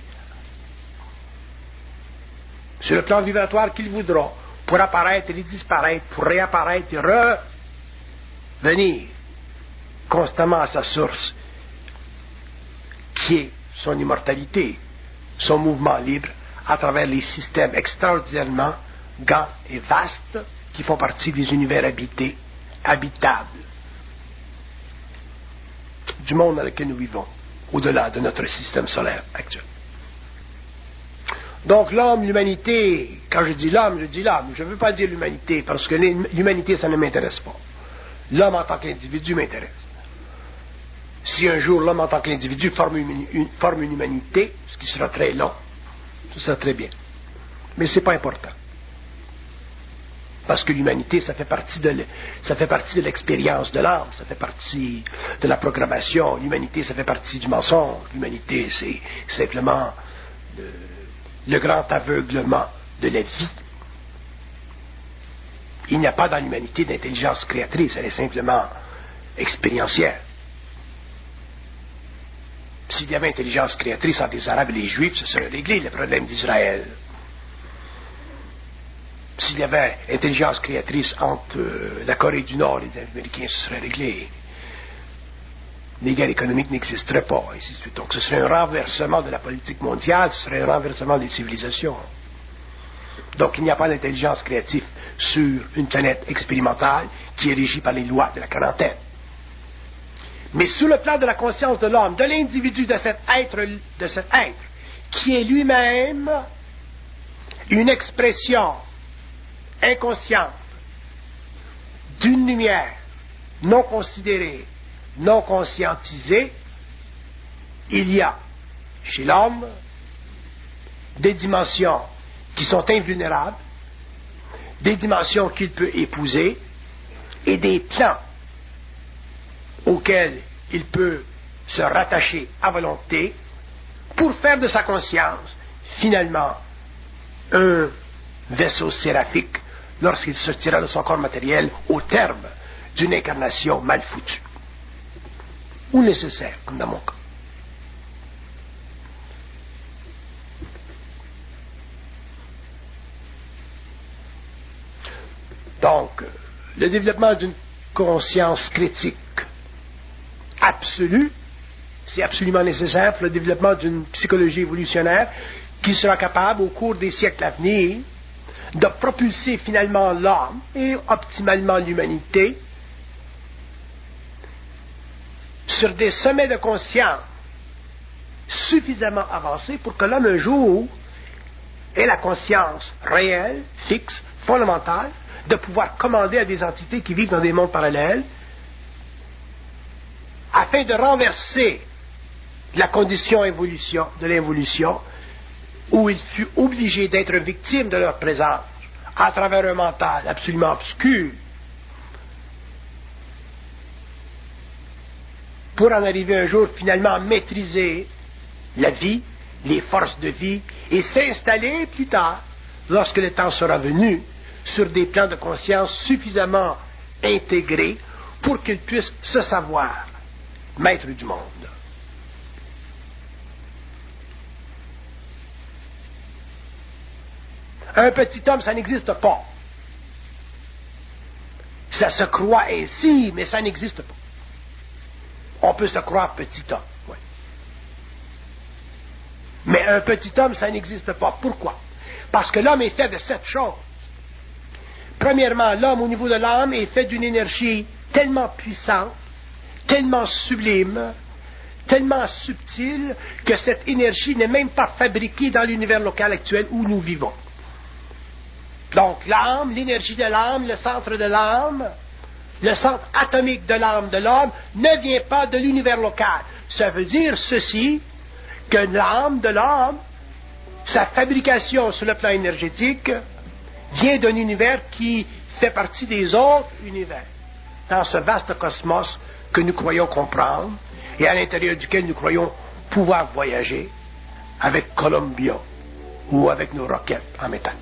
sur le plan vibratoire qu'il voudra, pour apparaître et disparaître, pour réapparaître et revenir constamment à sa source, qui est son immortalité, son mouvement libre, à travers les systèmes extraordinairement grands et vastes qui font partie des univers habités, habitables, du monde dans lequel nous vivons, au-delà de notre système solaire actuel. Donc l'homme, l'humanité, quand je dis l'homme, je dis l'homme, je ne veux pas dire l'humanité, parce que l'humanité, ça ne m'intéresse pas. L'homme en tant qu'individu m'intéresse. Si un jour l'homme en tant qu'individu forme une, une, forme une humanité, ce qui sera très long, ce sera très bien. Mais ce n'est pas important. Parce que l'humanité, ça fait partie de, ça fait partie de l'expérience de l'âme, ça fait partie de la programmation. L'humanité, ça fait partie du mensonge. L'humanité, c'est simplement le, le grand aveuglement de la vie. Il n'y a pas dans l'humanité d'intelligence créatrice, elle est simplement expérientielle. S'il y avait intelligence créatrice entre les Arabes et les Juifs, ce serait réglé le problème d'Israël. S'il y avait intelligence créatrice entre euh, la Corée du Nord et les Américains, ce serait réglé. Les guerres économiques n'existeraient pas, et ainsi de suite. Donc ce serait un renversement de la politique mondiale, ce serait un renversement des civilisations. Donc il n'y a pas d'intelligence créative sur une planète expérimentale qui est régie par les lois de la quarantaine. Mais sous le plan de la conscience de l'homme, de l'individu, de cet être, de cet être, qui est lui-même une expression inconsciente d'une lumière non considérée, non conscientisée, il y a chez l'homme des dimensions qui sont invulnérables, des dimensions qu'il peut épouser et des plans auquel il peut se rattacher à volonté pour faire de sa conscience, finalement, un vaisseau séraphique lorsqu'il sortira de son corps matériel au terme d'une incarnation mal foutue. Ou nécessaire, comme dans mon cas. Donc, le développement d'une conscience critique absolue, c'est absolument nécessaire pour le développement d'une psychologie évolutionnaire qui sera capable, au cours des siècles à venir, de propulser finalement l'homme et optimalement l'humanité sur des sommets de conscience suffisamment avancés pour que l'homme un jour ait la conscience réelle, fixe, fondamentale de pouvoir commander à des entités qui vivent dans des mondes parallèles, afin de renverser la condition évolution, de l'évolution, où il fut obligé d'être victime de leur présence, à travers un mental absolument obscur, pour en arriver un jour finalement à maîtriser la vie, les forces de vie, et s'installer plus tard, lorsque le temps sera venu, sur des plans de conscience suffisamment intégrés pour qu'ils puissent se savoir maître du monde. Un petit homme, ça n'existe pas. Ça se croit ainsi, mais ça n'existe pas. On peut se croire petit homme, oui. Mais un petit homme, ça n'existe pas. Pourquoi? Parce que l'homme est fait de sept choses. Premièrement, l'homme, au niveau de l'âme, est fait d'une énergie tellement puissante, tellement sublime, tellement subtile, que cette énergie n'est même pas fabriquée dans l'univers local actuel où nous vivons. Donc, l'âme, l'énergie de l'âme, le centre de l'âme, le centre atomique de l'âme de l'homme ne vient pas de l'univers local. Ça veut dire ceci, que l'âme de l'homme, sa fabrication sur le plan énergétique, vient d'un univers qui fait partie des autres univers, dans ce vaste cosmos que nous croyons comprendre et à l'intérieur duquel nous croyons pouvoir voyager avec Columbia ou avec nos roquettes en métal.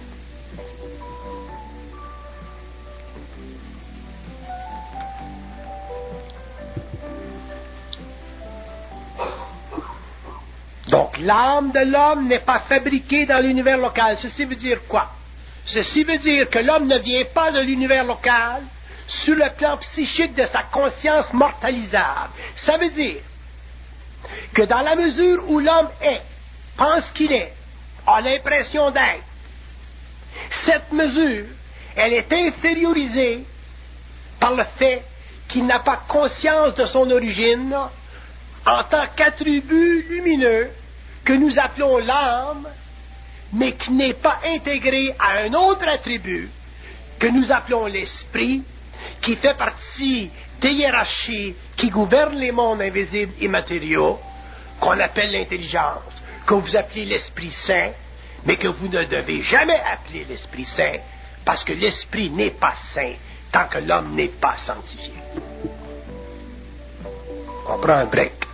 Donc, l'âme de l'homme n'est pas fabriquée dans l'univers local. Ceci veut dire quoi? Ceci veut dire que l'homme ne vient pas de l'univers local sur le plan psychique de sa conscience mortalisable. Ça veut dire que dans la mesure où l'homme est, pense qu'il est, a l'impression d'être, cette mesure, elle est infériorisée par le fait qu'il n'a pas conscience de son origine en tant qu'attribut lumineux que nous appelons l'âme, mais qui n'est pas intégré à un autre attribut que nous appelons l'esprit, qui fait partie des hiérarchies qui gouvernent les mondes invisibles et matériaux, qu'on appelle l'intelligence, que vous appelez l'Esprit Saint, mais que vous ne devez jamais appeler l'Esprit Saint, parce que l'Esprit n'est pas saint tant que l'homme n'est pas sanctifié. On prend un break.